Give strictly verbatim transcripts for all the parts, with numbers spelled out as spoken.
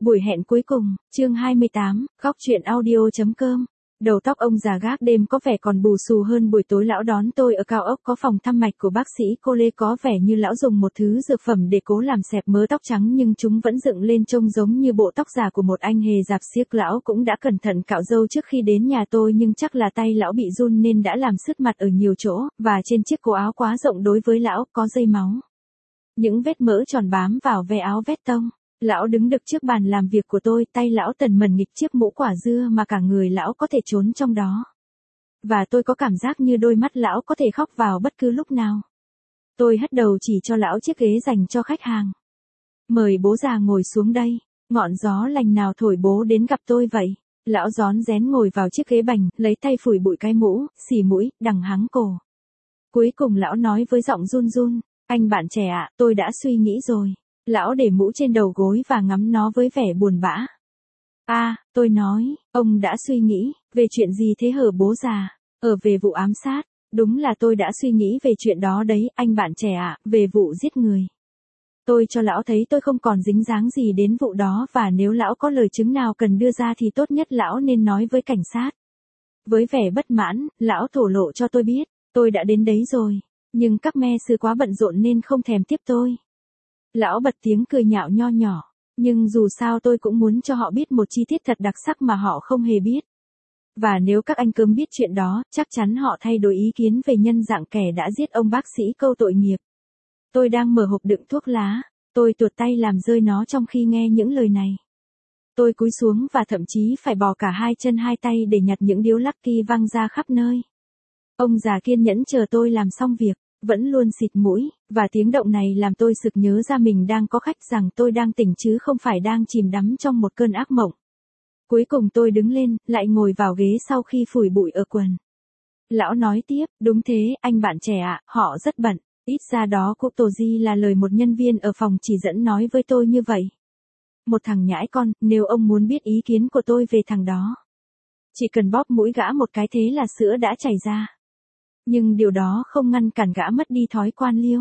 Buổi hẹn cuối cùng, chương hai mươi tám, góc chuyện audio.com. Đầu tóc ông già gác đêm có vẻ còn bù xù hơn buổi tối lão đón tôi ở cao ốc có phòng thăm mạch của bác sĩ cô Lê, có vẻ như lão dùng một thứ dược phẩm để cố làm xẹp mớ tóc trắng nhưng chúng vẫn dựng lên trông giống như bộ tóc già của một anh hề rạp xiếc. Lão cũng đã cẩn thận cạo râu trước khi đến nhà tôi nhưng chắc là tay lão bị run nên đã làm sứt mặt ở nhiều chỗ, và trên chiếc cổ áo quá rộng đối với lão có dây máu. Những vết mỡ tròn bám vào ve áo vét tông. Lão đứng đực trước bàn làm việc của tôi, tay lão tần mần nghịch chiếc mũ quả dưa mà cả người lão có thể trốn trong đó. Và tôi có cảm giác như đôi mắt lão có thể khóc vào bất cứ lúc nào. Tôi hất đầu chỉ cho lão chiếc ghế dành cho khách hàng. Mời bố già ngồi xuống đây, ngọn gió lành nào thổi bố đến gặp tôi vậy? Lão rón rén ngồi vào chiếc ghế bành, lấy tay phủi bụi cái mũ, xì mũi, đằng hắng cổ. Cuối cùng lão nói với giọng run run, anh bạn trẻ ạ, tôi đã suy nghĩ rồi. Lão để mũ trên đầu gối và ngắm nó với vẻ buồn bã. À, tôi nói, ông đã suy nghĩ, về chuyện gì thế hở bố già? Ở về vụ ám sát, đúng là tôi đã suy nghĩ về chuyện đó đấy, anh bạn trẻ ạ, về vụ giết người. Tôi cho lão thấy tôi không còn dính dáng gì đến vụ đó, và nếu lão có lời chứng nào cần đưa ra thì tốt nhất lão nên nói với cảnh sát. Với vẻ bất mãn, lão thổ lộ cho tôi biết, tôi đã đến đấy rồi, nhưng các me sư quá bận rộn nên không thèm tiếp tôi. Lão bật tiếng cười nhạo nho nhỏ, nhưng dù sao tôi cũng muốn cho họ biết một chi tiết thật đặc sắc mà họ không hề biết. Và nếu các anh cớm biết chuyện đó, chắc chắn họ thay đổi ý kiến về nhân dạng kẻ đã giết ông bác sĩ Câu tội nghiệp. Tôi đang mở hộp đựng thuốc lá, tôi tuột tay làm rơi nó trong khi nghe những lời này. Tôi cúi xuống và thậm chí phải bò cả hai chân hai tay để nhặt những điếu Lucky văng ra khắp nơi. Ông già kiên nhẫn chờ tôi làm xong việc, vẫn luôn xịt mũi, và tiếng động này làm tôi sực nhớ ra mình đang có khách, rằng tôi đang tỉnh chứ không phải đang chìm đắm trong một cơn ác mộng. Cuối cùng tôi đứng lên, lại ngồi vào ghế sau khi phủi bụi ở quần. Lão nói tiếp, đúng thế, anh bạn trẻ ạ, họ rất bận, ít ra đó cụ Tổ Di là lời một nhân viên ở phòng chỉ dẫn nói với tôi như vậy. Một thằng nhãi con, nếu ông muốn biết ý kiến của tôi về thằng đó, chỉ cần bóp mũi gã một cái thế là sữa đã chảy ra. Nhưng điều đó không ngăn cản gã mất đi thói quan liêu.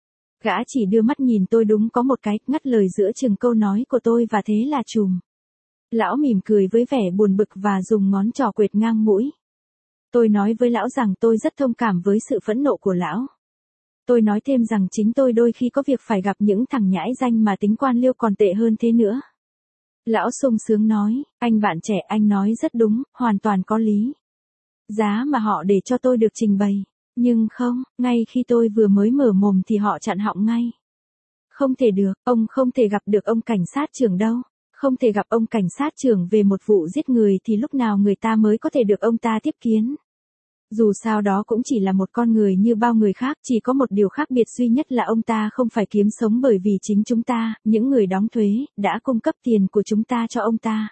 Gã chỉ đưa mắt nhìn tôi đúng có một cái, ngắt lời giữa chừng câu nói của tôi và thế là chùm. Lão mỉm cười với vẻ buồn bực và dùng ngón trỏ quệt ngang mũi. Tôi nói với lão rằng tôi rất thông cảm với sự phẫn nộ của lão. Tôi nói thêm rằng chính tôi đôi khi có việc phải gặp những thằng nhãi danh mà tính quan liêu còn tệ hơn thế nữa. Lão sung sướng nói, anh bạn trẻ, anh nói rất đúng, hoàn toàn có lý. Giá mà họ để cho tôi được trình bày. Nhưng không, ngay khi tôi vừa mới mở mồm thì họ chặn họng ngay. Không thể được, ông không thể gặp được ông cảnh sát trưởng đâu. Không thể gặp ông cảnh sát trưởng về một vụ giết người thì lúc nào người ta mới có thể được ông ta tiếp kiến. Dù sao đó cũng chỉ là một con người như bao người khác, chỉ có một điều khác biệt duy nhất là ông ta không phải kiếm sống bởi vì chính chúng ta, những người đóng thuế, đã cung cấp tiền của chúng ta cho ông ta.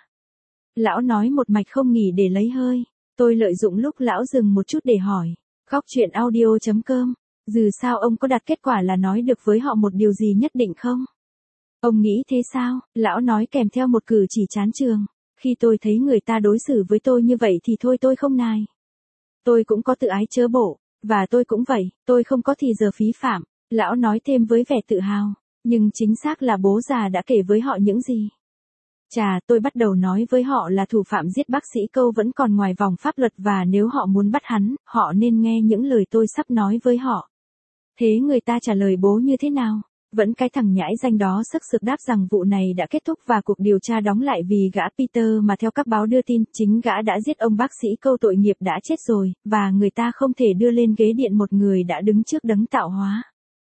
Lão nói một mạch không nghỉ để lấy hơi. Tôi lợi dụng lúc lão dừng một chút để hỏi, góc chuyện audio.com, dù sao ông có đặt kết quả là nói được với họ một điều gì nhất định không? Ông nghĩ thế sao? Lão nói kèm theo một cử chỉ chán chường. Khi tôi thấy người ta đối xử với tôi như vậy thì thôi tôi không nài. Tôi cũng có tự ái chớ bộ, và tôi cũng vậy, tôi không có thì giờ phí phạm. Lão nói thêm với vẻ tự hào, nhưng chính xác là bố già đã kể với họ những gì? Chà, tôi bắt đầu nói với họ là thủ phạm giết bác sĩ Câu vẫn còn ngoài vòng pháp luật và nếu họ muốn bắt hắn, họ nên nghe những lời tôi sắp nói với họ. Thế người ta trả lời bố như thế nào? Vẫn cái thằng nhãi danh đó sức sực đáp rằng vụ này đã kết thúc và cuộc điều tra đóng lại vì gã Peter mà theo các báo đưa tin, chính gã đã giết ông bác sĩ Câu tội nghiệp đã chết rồi, và người ta không thể đưa lên ghế điện một người đã đứng trước đấng tạo hóa.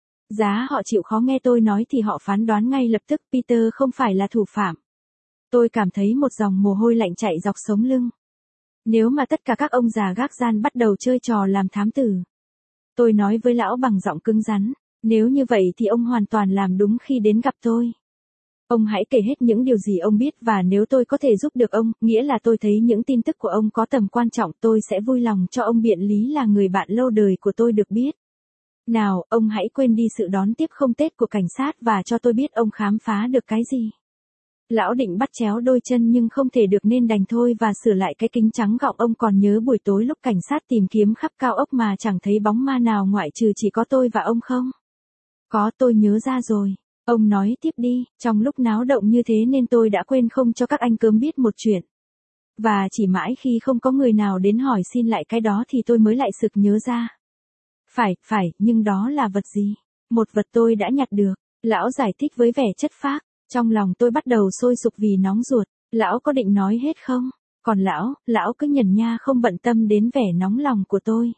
Giá họ chịu khó nghe tôi nói thì họ phán đoán ngay lập tức Peter không phải là thủ phạm. Tôi cảm thấy một dòng mồ hôi lạnh chạy dọc sống lưng. Nếu mà tất cả các ông già gác gian bắt đầu chơi trò làm thám tử. Tôi nói với lão bằng giọng cứng rắn, nếu như vậy thì ông hoàn toàn làm đúng khi đến gặp tôi. Ông hãy kể hết những điều gì ông biết và nếu tôi có thể giúp được ông, nghĩa là tôi thấy những tin tức của ông có tầm quan trọng, tôi sẽ vui lòng cho ông biện lý là người bạn lâu đời của tôi được biết. Nào, ông hãy quên đi sự đón tiếp không tết của cảnh sát và cho tôi biết ông khám phá được cái gì. Lão định bắt chéo đôi chân nhưng không thể được nên đành thôi và sửa lại cái kính trắng gọng. Ông còn nhớ buổi tối lúc cảnh sát tìm kiếm khắp cao ốc mà chẳng thấy bóng ma nào ngoại trừ chỉ có tôi và ông không? Có, tôi nhớ ra rồi. Ông nói tiếp đi, trong lúc náo động như thế nên tôi đã quên không cho các anh cớm biết một chuyện. Và chỉ mãi khi không có người nào đến hỏi xin lại cái đó thì tôi mới lại sực nhớ ra. Phải, phải, nhưng đó là vật gì? Một vật tôi đã nhặt được. Lão giải thích với vẻ chất phác. Trong lòng tôi bắt đầu sôi sục vì nóng ruột. Lão có định nói hết không? Còn lão, lão cứ nhẩn nha không bận tâm đến vẻ nóng lòng của tôi.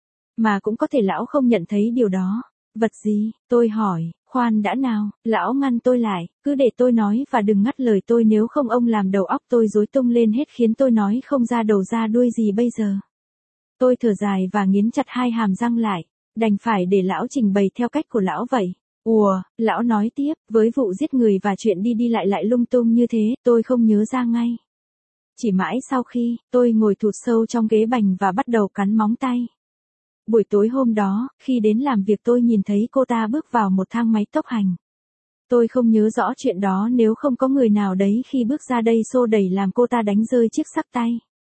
Mà cũng có thể lão không nhận thấy điều đó. Vật gì? Tôi hỏi. Khoan đã nào, lão ngăn tôi lại, cứ để tôi nói và đừng ngắt lời tôi, nếu không ông làm đầu óc tôi rối tung lên hết khiến tôi nói không ra đầu ra đuôi gì bây giờ. Tôi thở dài và nghiến chặt hai hàm răng lại, đành phải để lão trình bày theo cách của lão vậy. Ùa, lão nói tiếp, với vụ giết người và chuyện đi đi lại lại lung tung như thế, tôi không nhớ ra ngay. Chỉ mãi sau khi, tôi ngồi thụt sâu trong ghế bành và bắt đầu cắn móng tay. Buổi tối hôm đó, khi đến làm việc tôi nhìn thấy cô ta bước vào một thang máy tốc hành. Tôi không nhớ rõ chuyện đó nếu không có người nào đấy khi bước ra đây xô đẩy làm cô ta đánh rơi chiếc xắc tay.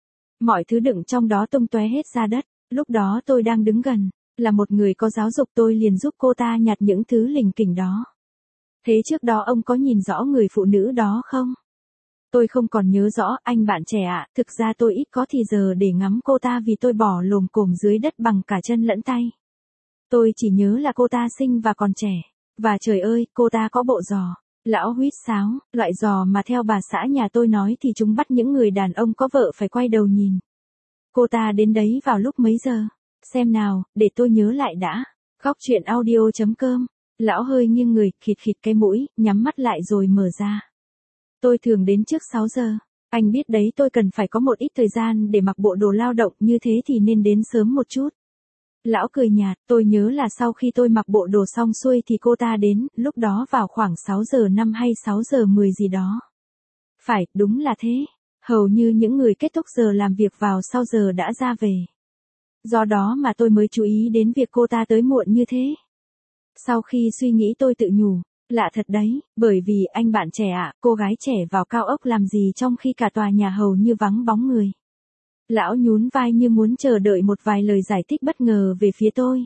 Mọi thứ đựng trong đó tung tóe hết ra đất. Lúc đó tôi đang đứng gần, là một người có giáo dục, tôi liền giúp cô ta nhặt những thứ lỉnh kỉnh đó. Thế trước đó ông có nhìn rõ người phụ nữ đó không? Tôi không còn nhớ rõ, anh bạn trẻ ạ, thực ra tôi ít có thì giờ để ngắm cô ta vì tôi bỏ lồm cồm dưới đất bằng cả chân lẫn tay. Tôi chỉ nhớ là cô ta xinh và còn trẻ. Và trời ơi, cô ta có bộ giò. Lão huýt sáo, loại giò mà theo bà xã nhà tôi nói thì chúng bắt những người đàn ông có vợ phải quay đầu nhìn. Cô ta đến đấy vào lúc mấy giờ? Xem nào, để tôi nhớ lại đã. Góc truyện audio chấm com. Lão hơi nghiêng người, khịt khịt cái mũi, nhắm mắt lại rồi mở ra. Tôi thường đến trước sáu giờ. Anh biết đấy, tôi cần phải có một ít thời gian để mặc bộ đồ lao động, như thế thì nên đến sớm một chút. Lão cười nhạt, tôi nhớ là sau khi tôi mặc bộ đồ xong xuôi thì cô ta đến, lúc đó vào khoảng sáu giờ năm hay sáu giờ mười gì đó. Phải, đúng là thế. Hầu như những người kết thúc giờ làm việc vào sau giờ đã ra về. Do đó mà tôi mới chú ý đến việc cô ta tới muộn như thế. Sau khi suy nghĩ tôi tự nhủ, lạ thật đấy, bởi vì anh bạn trẻ ạ, cô gái trẻ vào cao ốc làm gì trong khi cả tòa nhà hầu như vắng bóng người. Lão nhún vai như muốn chờ đợi một vài lời giải thích bất ngờ về phía tôi.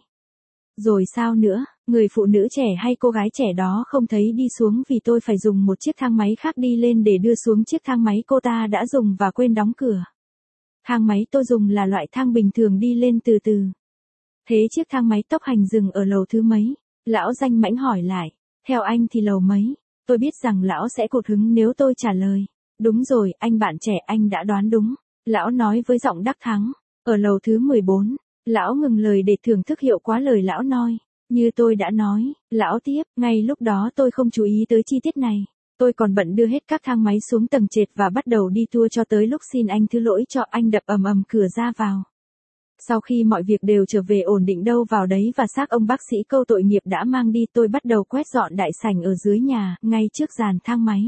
Rồi sao nữa, người phụ nữ trẻ hay cô gái trẻ đó không thấy đi xuống vì tôi phải dùng một chiếc thang máy khác đi lên để đưa xuống chiếc thang máy cô ta đã dùng và quên đóng cửa. Thang máy tôi dùng là loại thang bình thường đi lên từ từ. Thế chiếc thang máy tốc hành dừng ở lầu thứ mấy? Lão danh mãnh hỏi lại. Theo anh thì lầu mấy? Tôi biết rằng lão sẽ cụt hứng nếu tôi trả lời. Đúng rồi, anh bạn trẻ, anh đã đoán đúng. Lão nói với giọng đắc thắng. Ở lầu thứ mười bốn. Lão ngừng lời để thưởng thức hiệu quả lời lão nói. Như tôi đã nói, lão tiếp, ngay lúc đó tôi không chú ý tới chi tiết này. Tôi còn bận đưa hết các thang máy xuống tầng trệt và bắt đầu đi tour cho tới lúc xin anh thứ lỗi cho anh đập ầm ầm cửa ra vào. Sau khi mọi việc đều trở về ổn định đâu vào đấy và xác ông bác sĩ câu tội nghiệp đã mang đi, tôi bắt đầu quét dọn đại sảnh ở dưới nhà, ngay trước dàn thang máy.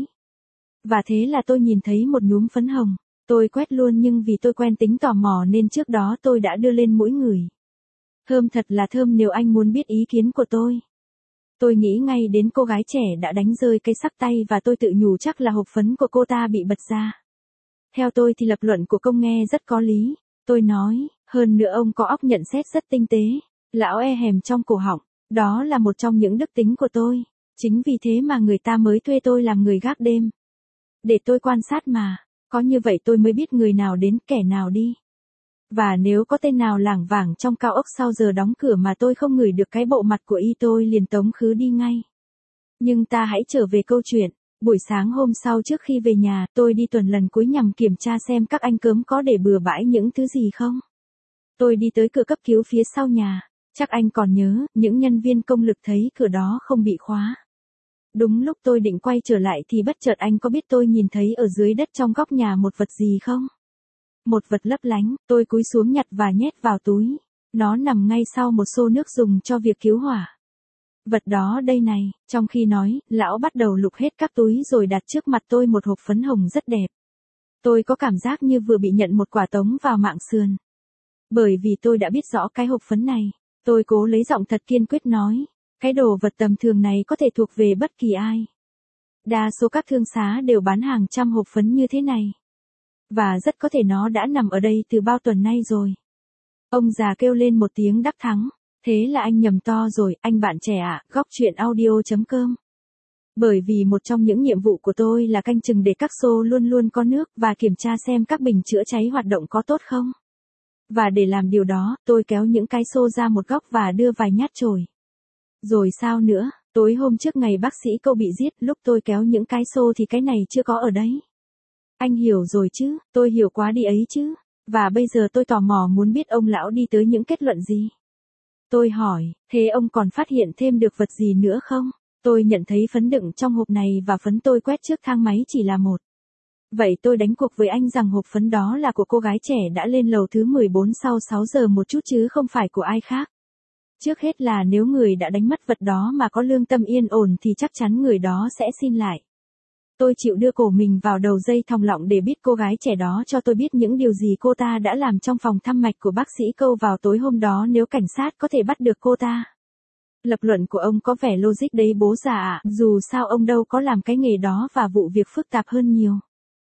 Và thế là tôi nhìn thấy một nhúm phấn hồng. Tôi quét luôn nhưng vì tôi quen tính tò mò nên trước đó tôi đã đưa lên mũi ngửi. Thơm thật là thơm nếu anh muốn biết ý kiến của tôi. Tôi nghĩ ngay đến cô gái trẻ đã đánh rơi cây sắc tay và tôi tự nhủ chắc là hộp phấn của cô ta bị bật ra. Theo tôi thì lập luận của công nghe rất có lý. Tôi nói, hơn nữa ông có óc nhận xét rất tinh tế. Lão e hèm trong cổ họng, đó là một trong những đức tính của tôi. Chính vì thế mà người ta mới thuê tôi làm người gác đêm. Để tôi quan sát mà, có như vậy tôi mới biết người nào đến kẻ nào đi. Và nếu có tên nào lảng vảng trong cao ốc sau giờ đóng cửa mà tôi không ngửi được cái bộ mặt của y tôi liền tống khứ đi ngay. Nhưng ta hãy trở về câu chuyện. Buổi sáng hôm sau trước khi về nhà, tôi đi tuần lần cuối nhằm kiểm tra xem các anh cớm có để bừa bãi những thứ gì không. Tôi đi tới cửa cấp cứu phía sau nhà. Chắc anh còn nhớ, những nhân viên công lực thấy cửa đó không bị khóa. Đúng lúc tôi định quay trở lại thì bất chợt anh có biết tôi nhìn thấy ở dưới đất trong góc nhà một vật gì không? Một vật lấp lánh, tôi cúi xuống nhặt và nhét vào túi. Nó nằm ngay sau một xô nước dùng cho việc cứu hỏa. Vật đó đây này, trong khi nói, lão bắt đầu lục hết các túi rồi đặt trước mặt tôi một hộp phấn hồng rất đẹp. Tôi có cảm giác như vừa bị nhận một quả tống vào mạng sườn. Bởi vì tôi đã biết rõ cái hộp phấn này, tôi cố lấy giọng thật kiên quyết nói, cái đồ vật tầm thường này có thể thuộc về bất kỳ ai. Đa số các thương xá đều bán hàng trăm hộp phấn như thế này. Và rất có thể nó đã nằm ở đây từ bao tuần nay rồi. Ông già kêu lên một tiếng đắc thắng. Thế là anh nhầm to rồi, anh bạn trẻ ạ, góc truyện audio chấm com. Bởi vì một trong những nhiệm vụ của tôi là canh chừng để các xô luôn luôn có nước và kiểm tra xem các bình chữa cháy hoạt động có tốt không. Và để làm điều đó, tôi kéo những cái xô ra một góc và đưa vài nhát chổi. Rồi sao nữa, tối hôm trước ngày bác sĩ Câu bị giết, lúc tôi kéo những cái xô thì cái này chưa có ở đấy. Anh hiểu rồi chứ, tôi hiểu quá đi ấy chứ. Và bây giờ tôi tò mò muốn biết ông lão đi tới những kết luận gì. Tôi hỏi, thế ông còn phát hiện thêm được vật gì nữa không? Tôi nhận thấy phấn đựng trong hộp này và phấn tôi quét trước thang máy chỉ là một. Vậy tôi đánh cuộc với anh rằng hộp phấn đó là của cô gái trẻ đã lên lầu thứ mười bốn sau sáu giờ một chút chứ không phải của ai khác. Trước hết là nếu người đã đánh mất vật đó mà có lương tâm yên ổn thì chắc chắn người đó sẽ xin lại. Tôi chịu đưa cổ mình vào đầu dây thòng lọng để biết cô gái trẻ đó cho tôi biết những điều gì cô ta đã làm trong phòng thăm mạch của bác sĩ Câu vào tối hôm đó nếu cảnh sát có thể bắt được cô ta. Lập luận của ông có vẻ logic đấy bố già ạ, dù sao ông đâu có làm cái nghề đó và vụ việc phức tạp hơn nhiều.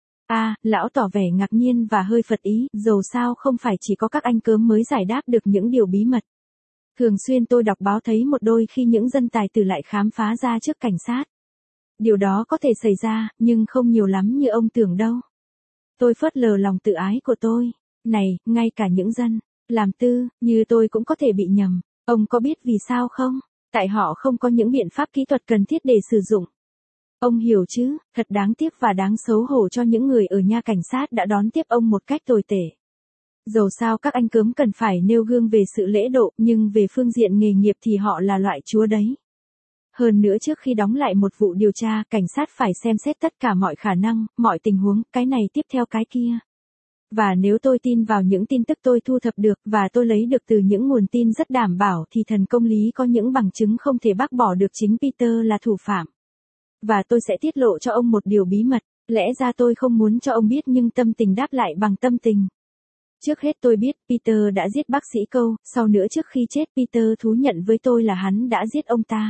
À, lão tỏ vẻ ngạc nhiên và hơi phật ý, dầu sao không phải chỉ có các anh cớm mới giải đáp được những điều bí mật. Thường xuyên tôi đọc báo thấy một đôi khi những dân tài tử lại khám phá ra trước cảnh sát. Điều đó có thể xảy ra, nhưng không nhiều lắm như ông tưởng đâu. Tôi phớt lờ lòng tự ái của tôi. Này, ngay cả những dân làm tư như tôi cũng có thể bị nhầm. Ông có biết vì sao không? Tại họ không có những biện pháp kỹ thuật cần thiết để sử dụng. Ông hiểu chứ, thật đáng tiếc và đáng xấu hổ cho những người ở nha cảnh sát đã đón tiếp ông một cách tồi tệ. Dầu sao các anh cớm cần phải nêu gương về sự lễ độ, nhưng về phương diện nghề nghiệp thì họ là loại chúa đấy. Hơn nữa trước khi đóng lại một vụ điều tra, cảnh sát phải xem xét tất cả mọi khả năng, mọi tình huống, cái này tiếp theo cái kia. Và nếu tôi tin vào những tin tức tôi thu thập được và tôi lấy được từ những nguồn tin rất đảm bảo thì thần công lý có những bằng chứng không thể bác bỏ được chính Peter là thủ phạm. Và tôi sẽ tiết lộ cho ông một điều bí mật, lẽ ra tôi không muốn cho ông biết nhưng tâm tình đáp lại bằng tâm tình. Trước hết tôi biết Peter đã giết bác sĩ Câu, sau nữa trước khi chết Peter thú nhận với tôi là hắn đã giết ông ta.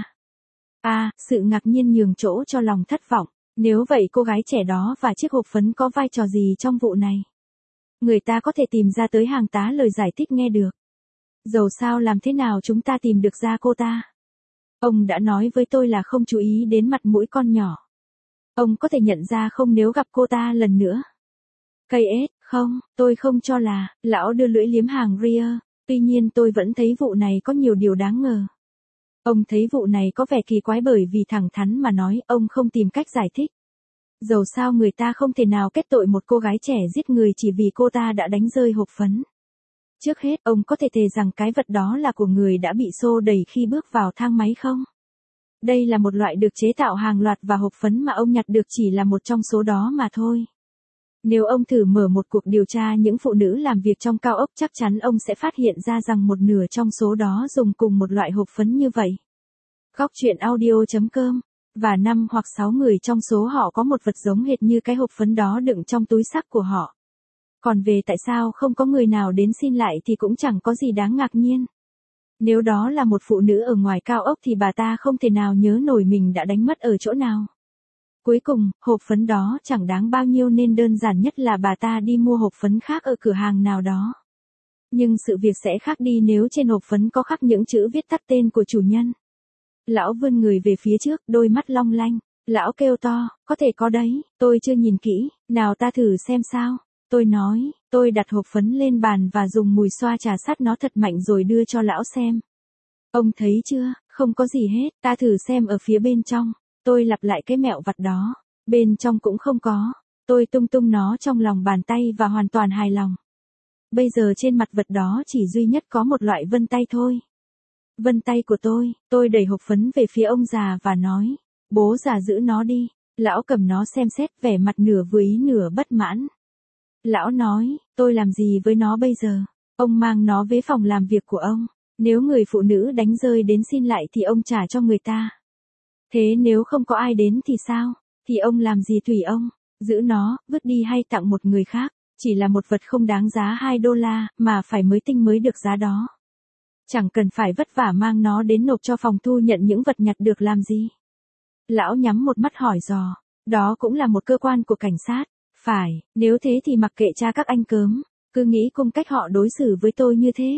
À, sự ngạc nhiên nhường chỗ cho lòng thất vọng, nếu vậy cô gái trẻ đó và chiếc hộp phấn có vai trò gì trong vụ này? Người ta có thể tìm ra tới hàng tá lời giải thích nghe được. Dầu sao làm thế nào chúng ta tìm được ra cô ta? Ông đã nói với tôi là không chú ý đến mặt mũi con nhỏ. Ông có thể nhận ra không nếu gặp cô ta lần nữa? Cây ết, không, tôi không cho là, lão đưa lưỡi liếm hàng ria, tuy nhiên tôi vẫn thấy vụ này có nhiều điều đáng ngờ. Ông thấy vụ này có vẻ kỳ quái bởi vì thẳng thắn mà nói, ông không tìm cách giải thích. Dầu sao người ta không thể nào kết tội một cô gái trẻ giết người chỉ vì cô ta đã đánh rơi hộp phấn. Trước hết, ông có thể thề rằng cái vật đó là của người đã bị xô đẩy khi bước vào thang máy không? Đây là một loại được chế tạo hàng loạt và hộp phấn mà ông nhặt được chỉ là một trong số đó mà thôi. Nếu ông thử mở một cuộc điều tra những phụ nữ làm việc trong cao ốc chắc chắn ông sẽ phát hiện ra rằng một nửa trong số đó dùng cùng một loại hộp phấn như vậy. Góc truyện audio chấm com. Và năm hoặc sáu người trong số họ có một vật giống hệt như cái hộp phấn đó đựng trong túi xách của họ. Còn về tại sao không có người nào đến xin lại thì cũng chẳng có gì đáng ngạc nhiên. Nếu đó là một phụ nữ ở ngoài cao ốc thì bà ta không thể nào nhớ nổi mình đã đánh mất ở chỗ nào. Cuối cùng, hộp phấn đó chẳng đáng bao nhiêu nên đơn giản nhất là bà ta đi mua hộp phấn khác ở cửa hàng nào đó. Nhưng sự việc sẽ khác đi nếu trên hộp phấn có khắc những chữ viết tắt tên của chủ nhân. Lão vươn người về phía trước, đôi mắt long lanh. Lão kêu to, có thể có đấy, tôi chưa nhìn kỹ, nào ta thử xem sao. Tôi nói, tôi đặt hộp phấn lên bàn và dùng mùi xoa trà sát nó thật mạnh rồi đưa cho lão xem. Ông thấy chưa, không có gì hết, ta thử xem ở phía bên trong. Tôi lặp lại cái mẹo vặt đó, bên trong cũng không có. Tôi tung tung nó trong lòng bàn tay và hoàn toàn hài lòng. Bây giờ trên mặt vật đó chỉ duy nhất có một loại vân tay thôi. Vân tay của tôi, tôi đẩy hộp phấn về phía ông già và nói, bố già giữ nó đi. Lão cầm nó xem xét vẻ mặt nửa vừa ý nửa bất mãn. Lão nói, tôi làm gì với nó bây giờ? Ông mang nó về phòng làm việc của ông. Nếu người phụ nữ đánh rơi đến xin lại thì ông trả cho người ta. Thế nếu không có ai đến thì sao? Thì ông làm gì tùy ông. Giữ nó, vứt đi hay tặng một người khác. Chỉ là một vật không đáng giá hai đô la, mà phải mới tinh mới được giá đó. Chẳng cần phải vất vả mang nó đến nộp cho phòng thu nhận những vật nhặt được làm gì. Lão nhắm một mắt hỏi dò. Đó cũng là một cơ quan của cảnh sát. Phải, nếu thế thì mặc kệ cha các anh cớm. Cứ nghĩ cung cách họ đối xử với tôi như thế.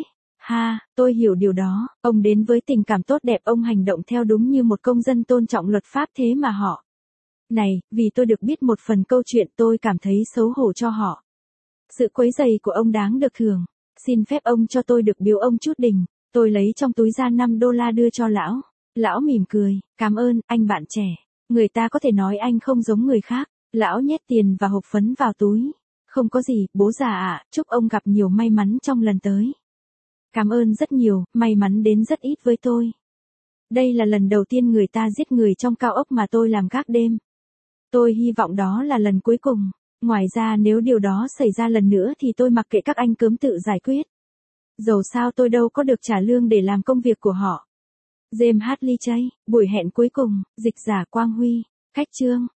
Ha, tôi hiểu điều đó, ông đến với tình cảm tốt đẹp, ông hành động theo đúng như một công dân tôn trọng luật pháp thế mà họ. Này, vì tôi được biết một phần câu chuyện tôi cảm thấy xấu hổ cho họ. Sự quấy rầy của ông đáng được thưởng. Xin phép ông cho tôi được biếu ông chút đình. Tôi lấy trong túi ra năm đô la đưa cho lão. Lão mỉm cười, cảm ơn, anh bạn trẻ. Người ta có thể nói anh không giống người khác. Lão nhét tiền và hộp phấn vào túi. Không có gì, bố già ạ, chúc ông gặp nhiều may mắn trong lần tới. Cảm ơn rất nhiều, may mắn đến rất ít với tôi. Đây là lần đầu tiên người ta giết người trong cao ốc mà tôi làm gác đêm. Tôi hy vọng đó là lần cuối cùng. Ngoài ra nếu điều đó xảy ra lần nữa thì tôi mặc kệ các anh cớm tự giải quyết. Dầu sao tôi đâu có được trả lương để làm công việc của họ. James Hadley Chase, buổi hẹn cuối cùng, dịch giả Quang Huy, khách chương.